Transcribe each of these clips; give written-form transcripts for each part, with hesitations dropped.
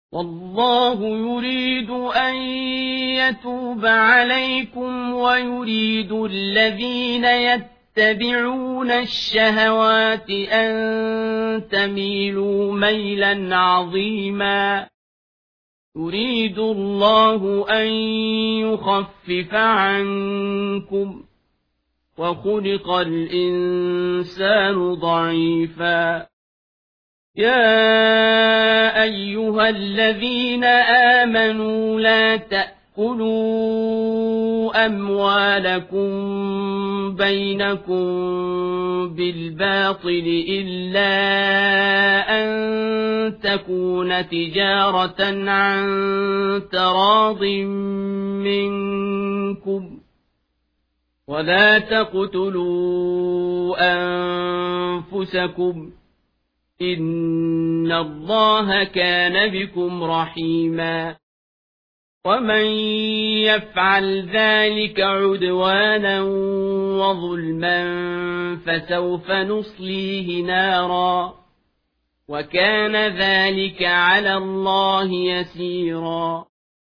والله يريد أن يتوب عليكم ويريد الذين يتبعون الشهوات أن تميلوا ميلا عظيما. يريد الله أن يخفف عنكم وخلق الإنسان ضعيفا. يا أيها الذين آمنوا لا تأكلوا أموالكم بينكم بالباطل إلا أن تكون تجارة عن تراض منكم ولا تقتلوا أنفسكم إن الله كان بكم رحيما. ومن يفعل ذلك عدوانا وظلما فسوف نصليه نارا وكان ذلك على الله يسيرا.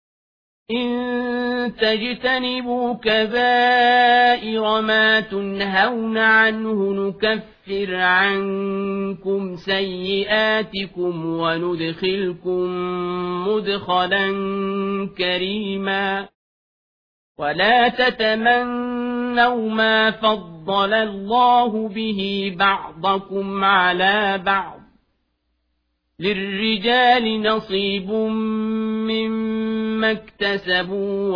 إن تجتنبوا كبائر ما تنهون عنه نكفر عنكم سيئاتكم وندخلكم مدخلا كريما. ولا تتمنوا ما فضل الله به بعضكم على بعض. للرجال نصيب مما اكتسبوا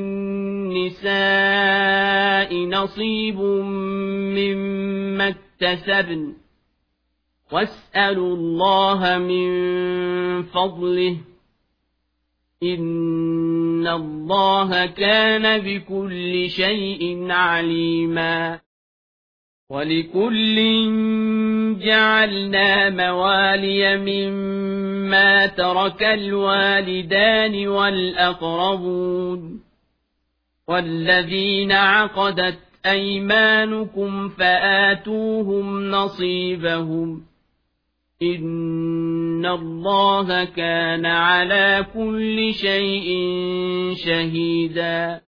وللنساء نصيب مما اكتسبن واسألوا الله من فضله إن الله كان بكل شيء عليما. ولكل جعلنا موالي مما ترك الوالدان والأقربون والذين عقدت أيمانكم فآتوهم نصيبهم إن الله كان على كل شيء شهيدا.